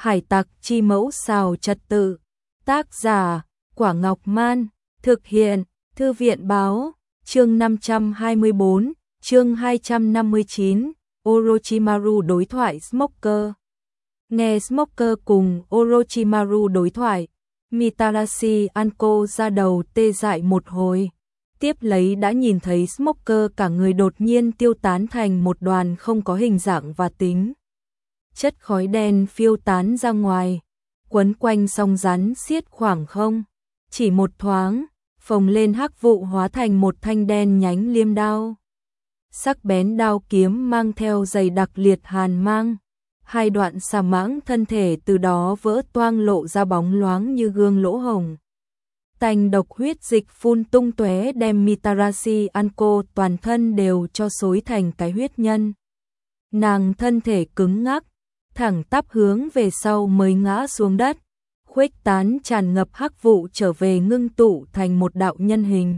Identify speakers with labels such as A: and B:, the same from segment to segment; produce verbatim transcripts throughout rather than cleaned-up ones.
A: Hải tặc chi mẫu xào trật tự. Tác giả, Quả Ngọc Man. Thực hiện, Thư viện báo. Chương năm trăm hai mươi bốn, chương hai trăm năm mươi chín, Orochimaru đối thoại Smoker. Nghe Smoker cùng Orochimaru đối thoại, Mitarashi Anko ra đầu tê dại một hồi. Tiếp lấy đã nhìn thấy Smoker cả người đột nhiên tiêu tán thành một đoàn không có hình dạng và tính. Chất khói đen phiêu tán ra ngoài, quấn quanh song rắn xiết khoảng không. Chỉ một thoáng, phồng lên hắc vụ hóa thành một thanh đen nhánh liêm đao. Sắc bén đao kiếm mang theo dày đặc liệt hàn mang. Hai đoạn xà mãng thân thể từ đó vỡ toang lộ ra bóng loáng như gương lỗ hồng. Tanh độc huyết dịch phun tung tóe đem Mitarashi Anko toàn thân đều cho xối thành cái huyết nhân. Nàng thân thể cứng ngắc, thẳng tắp hướng về sau mới ngã xuống đất, khuếch tán tràn ngập hắc vụ trở về ngưng tụ thành một đạo nhân hình.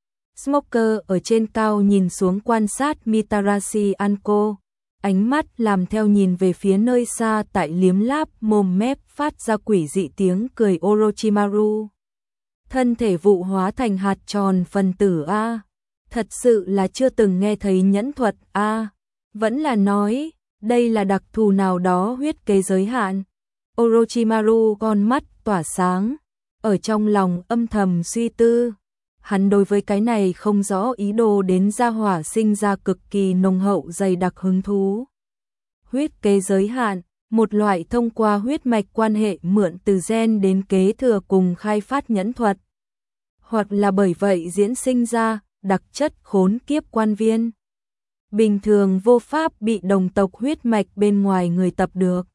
A: Smoker ở trên cao nhìn xuống quan sát Mitarashi Anko, ánh mắt làm theo nhìn về phía nơi xa tại liếm láp mồm mép phát ra quỷ dị tiếng cười Orochimaru. Thân thể vụ hóa thành hạt tròn phân tử A. Thật sự là chưa từng nghe thấy nhẫn thuật A. Vẫn là nói, đây là đặc thù nào đó huyết kế giới hạn. Orochimaru con mắt tỏa sáng, ở trong lòng âm thầm suy tư. Hắn đối với cái này không rõ ý đồ đến gia hỏa sinh ra cực kỳ nồng hậu dày đặc hứng thú. Huyết kế giới hạn, một loại thông qua huyết mạch quan hệ mượn từ gen đến kế thừa cùng khai phát nhẫn thuật. Hoặc là bởi vậy diễn sinh ra đặc chất khốn kiếp quan viên. Bình thường vô pháp bị đồng tộc huyết mạch bên ngoài người tập được.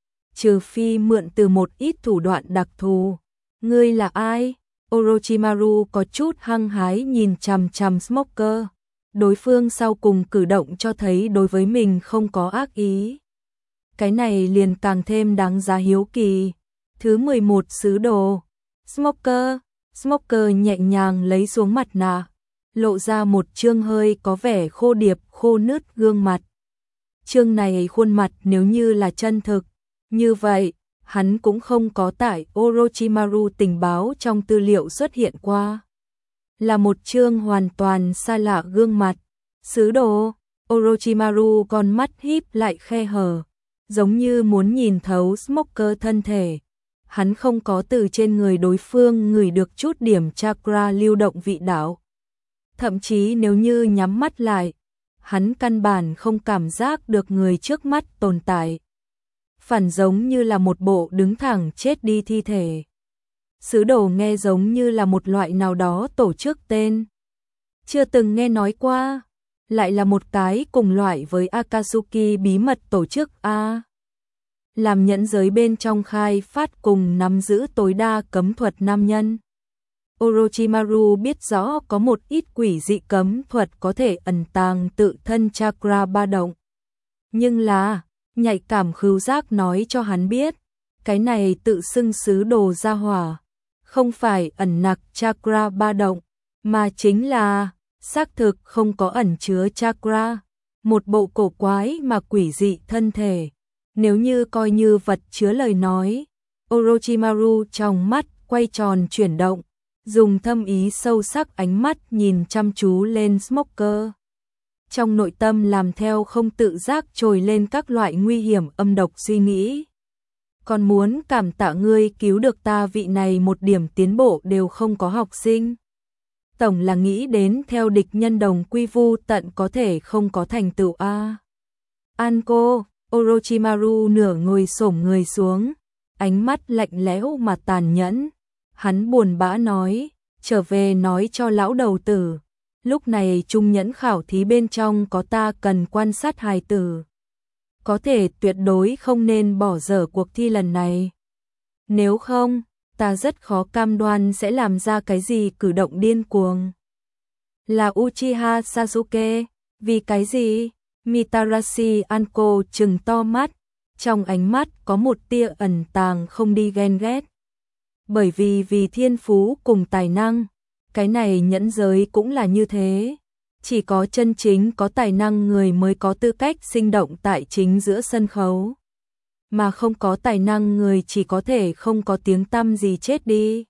A: Trừ phi mượn từ một ít thủ đoạn đặc thù. Ngươi là ai? Orochimaru có chút hăng hái nhìn chằm chằm Smoker. Đối phương sau cùng cử động cho thấy đối với mình không có ác ý. Cái này liền càng thêm đáng giá hiếu kỳ. Thứ mười một sứ đồ. Smoker. Smoker nhẹ nhàng lấy xuống mặt nạ, lộ ra một trương hơi có vẻ khô điệp khô nứt gương mặt. Trương này khuôn mặt nếu như là chân thực, như vậy, hắn cũng không có tại Orochimaru tình báo trong tư liệu xuất hiện qua. Là một trương hoàn toàn xa lạ gương mặt. Sứ đồ, Orochimaru con mắt híp lại khe hở, giống như muốn nhìn thấu Smoker thân thể. Hắn không có từ trên người đối phương ngửi được chút điểm chakra lưu động vị đạo. Thậm chí nếu như nhắm mắt lại, hắn căn bản không cảm giác được người trước mắt tồn tại. Phản giống như là một bộ đứng thẳng chết đi thi thể. Sứ đồ nghe giống như là một loại nào đó tổ chức tên. Chưa từng nghe nói qua, lại là một cái cùng loại với Akatsuki bí mật tổ chức A. Làm nhẫn giới bên trong khai phát cùng nắm giữ tối đa cấm thuật nam nhân. Orochimaru biết rõ có một ít quỷ dị cấm thuật có thể ẩn tàng tự thân chakra ba động. Nhưng là, nhạy cảm khứu giác nói cho hắn biết, cái này tự xưng sứ đồ gia hỏa, không phải ẩn nặc chakra ba động, mà chính là, xác thực không có ẩn chứa chakra, một bộ cổ quái mà quỷ dị thân thể. Nếu như coi như vật chứa lời nói, Orochimaru trong mắt quay tròn chuyển động, dùng thâm ý sâu sắc ánh mắt nhìn chăm chú lên Smoker. Trong nội tâm làm theo không tự giác trồi lên các loại nguy hiểm âm độc suy nghĩ. Còn muốn cảm tạ ngươi cứu được ta, vị này một điểm tiến bộ đều không có học sinh. Tổng là nghĩ đến theo địch nhân đồng quy vu tận có thể không có thành tựu a. Anko, Orochimaru nửa ngồi xổm người xuống, ánh mắt lạnh lẽo mà tàn nhẫn. Hắn buồn bã nói, trở về nói cho lão đầu tử. Lúc này trung nhẫn khảo thí bên trong có ta cần quan sát hài tử. Có thể tuyệt đối không nên bỏ dở cuộc thi lần này. Nếu không, ta rất khó cam đoan sẽ làm ra cái gì cử động điên cuồng. Là Uchiha Sasuke, vì cái gì? Mitarashi Anko trừng to mắt, trong ánh mắt có một tia ẩn tàng không đi ghen ghét. Bởi vì vì thiên phú cùng tài năng, cái này nhẫn giới cũng là như thế. Chỉ có chân chính có tài năng người mới có tư cách sinh động tại chính giữa sân khấu. mà không có tài năng người chỉ có thể không có tiếng tăm gì chết đi.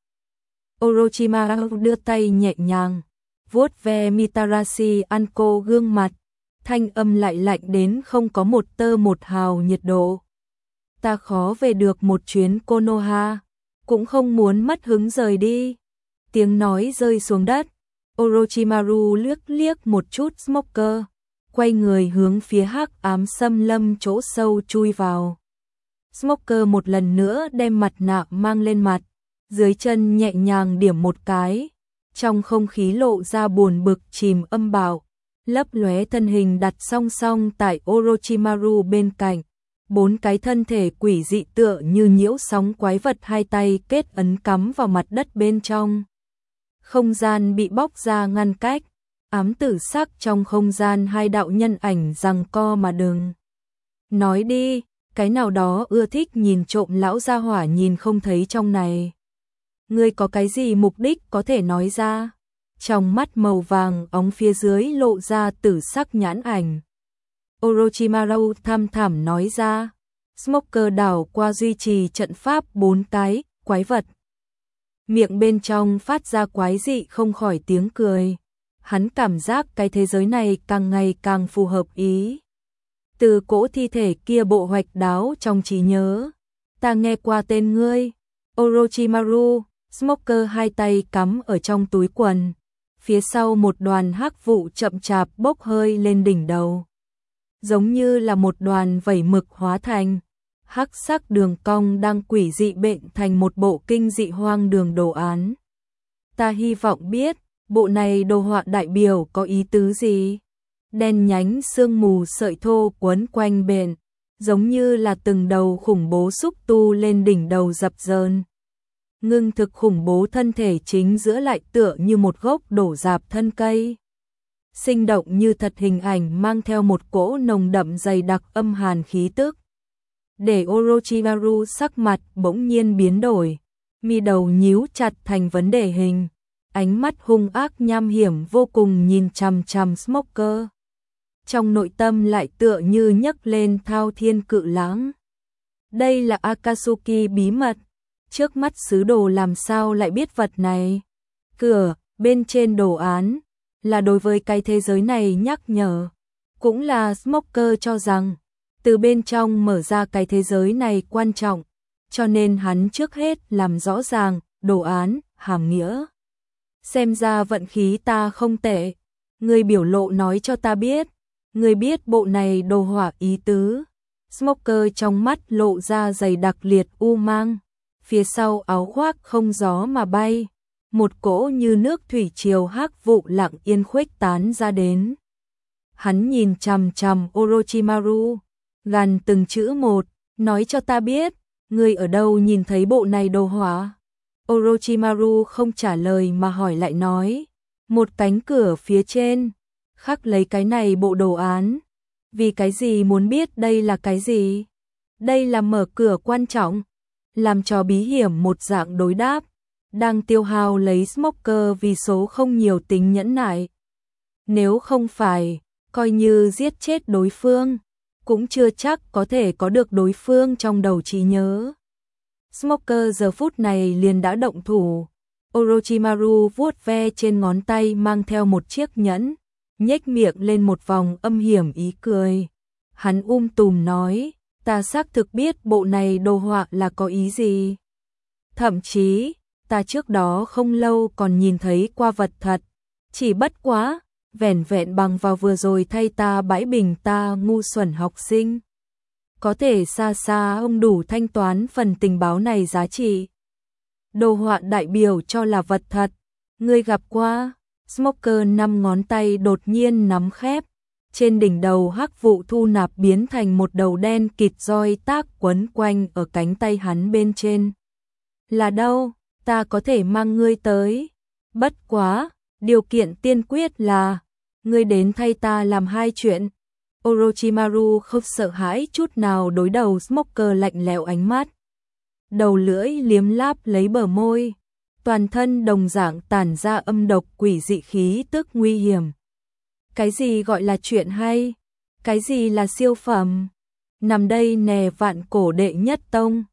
A: Orochimaru đưa tay nhẹ nhàng, vuốt ve Mitarashi Anko gương mặt, thanh âm lại lạnh đến không có một tơ một hào nhiệt độ. Ta khó về được một chuyến Konoha, cũng không muốn mất hứng rời đi. Tiếng nói rơi xuống đất, Orochimaru liếc liếc một chút Smoker, quay người hướng phía hắc ám xâm lâm chỗ sâu chui vào. Smoker một lần nữa đem mặt nạ mang lên mặt, dưới chân nhẹ nhàng điểm một cái, trong không khí lộ ra buồn bực chìm âm bạo, lấp lóe thân hình đặt song song tại Orochimaru bên cạnh, bốn cái thân thể quỷ dị tựa như nhiễu sóng quái vật hai tay kết ấn cắm vào mặt đất bên trong. Không gian bị bóc ra ngăn cách, ám tử sắc trong không gian hai đạo nhân ảnh giằng co mà đừng. Nói đi, cái nào đó ưa thích nhìn trộm lão gia hỏa nhìn không thấy trong này. Ngươi có cái gì mục đích có thể nói ra? Trong mắt màu vàng óng phía dưới lộ ra tử sắc nhãn ảnh. Orochimaru tham thảm nói ra. Smoker đảo qua duy trì trận pháp bốn cái, quái vật. Miệng bên trong phát ra quái dị không khỏi tiếng cười. Hắn cảm giác cái thế giới này càng ngày càng phù hợp ý. Từ cỗ thi thể kia bộ hoạch đáo trong trí nhớ. Ta nghe qua tên ngươi. Orochimaru, Smoker hai tay cắm ở trong túi quần. Phía sau một đoàn hắc vụ chậm chạp bốc hơi lên đỉnh đầu. Giống như là một đoàn vẩy mực hóa thành. Hắc sắc đường cong đang quỷ dị bệnh thành một bộ kinh dị hoang đường đồ án. Ta hy vọng biết, bộ này đồ họa đại biểu có ý tứ gì? Đen nhánh sương mù sợi thô quấn quanh bền, giống như là từng đầu khủng bố xúc tu lên đỉnh đầu dập dờn. Ngưng thực khủng bố thân thể chính giữa lại tựa như một gốc đổ rạp thân cây. Sinh động như thật hình ảnh mang theo một cỗ nồng đậm dày đặc âm hàn khí tức. Để Orochimaru sắc mặt bỗng nhiên biến đổi, mi đầu nhíu chặt thành vấn đề hình, ánh mắt hung ác nham hiểm vô cùng nhìn chằm chằm Smoker. Trong nội tâm lại tựa như nhấc lên thao thiên cự lãng. Đây là Akatsuki bí mật, trước mắt sứ đồ làm sao lại biết vật này? Cửa bên trên đồ án là đối với cái thế giới này nhắc nhở, cũng là Smoker cho rằng từ bên trong mở ra cái thế giới này quan trọng, cho nên hắn trước hết làm rõ ràng đồ án, hàm nghĩa. Xem ra vận khí ta không tệ, người biểu lộ nói cho ta biết, người biết bộ này đồ họa ý tứ. Smoker trong mắt lộ ra dày đặc liệt u mang, phía sau áo khoác không gió mà bay, một cỗ như nước thủy triều hắc vụ lặng yên khuếch tán ra đến. Hắn nhìn chằm chằm Orochimaru, gần từng chữ một, nói cho ta biết, ngươi ở đâu nhìn thấy bộ này đồ họa? Orochimaru không trả lời mà hỏi lại nói, một cánh cửa phía trên, khắc lấy cái này bộ đồ án. Vì cái gì muốn biết đây là cái gì? Đây là mở cửa quan trọng, làm cho bí hiểm một dạng đối đáp, đang tiêu hao lấy Smoker vì số không nhiều tính nhẫn nại. Nếu không phải, coi như giết chết đối phương, cũng chưa chắc có thể có được đối phương trong đầu trí nhớ. Smoker giờ phút này liền đã động thủ. Orochimaru vuốt ve trên ngón tay mang theo một chiếc nhẫn, nhếch miệng lên một vòng âm hiểm ý cười. Hắn um tùm nói, ta xác thực biết bộ này đồ họa là có ý gì. Thậm chí, ta trước đó không lâu còn nhìn thấy qua vật thật, chỉ bất quá, vẻn vẹn bằng vào vừa rồi thay ta bãi bình ta ngu xuẩn học sinh. Có thể xa xa ông đủ thanh toán phần tình báo này giá trị. Đồ họa đại biểu cho là vật thật, ngươi gặp qua. Smoker năm ngón tay đột nhiên nắm khép, trên đỉnh đầu hắc vụ thu nạp biến thành một đầu đen kịt roi tác quấn quanh ở cánh tay hắn bên trên. Là đâu, ta có thể mang ngươi tới. Bất quá, điều kiện tiên quyết là, ngươi đến thay ta làm hai chuyện. Orochimaru không sợ hãi chút nào đối đầu Smoker lạnh lẽo ánh mắt. Đầu lưỡi liếm láp lấy bờ môi. Toàn thân đồng dạng tản ra âm độc quỷ dị khí tức nguy hiểm. Cái gì gọi là chuyện hay? Cái gì là siêu phẩm? nằm đây nè vạn cổ đệ nhất tông.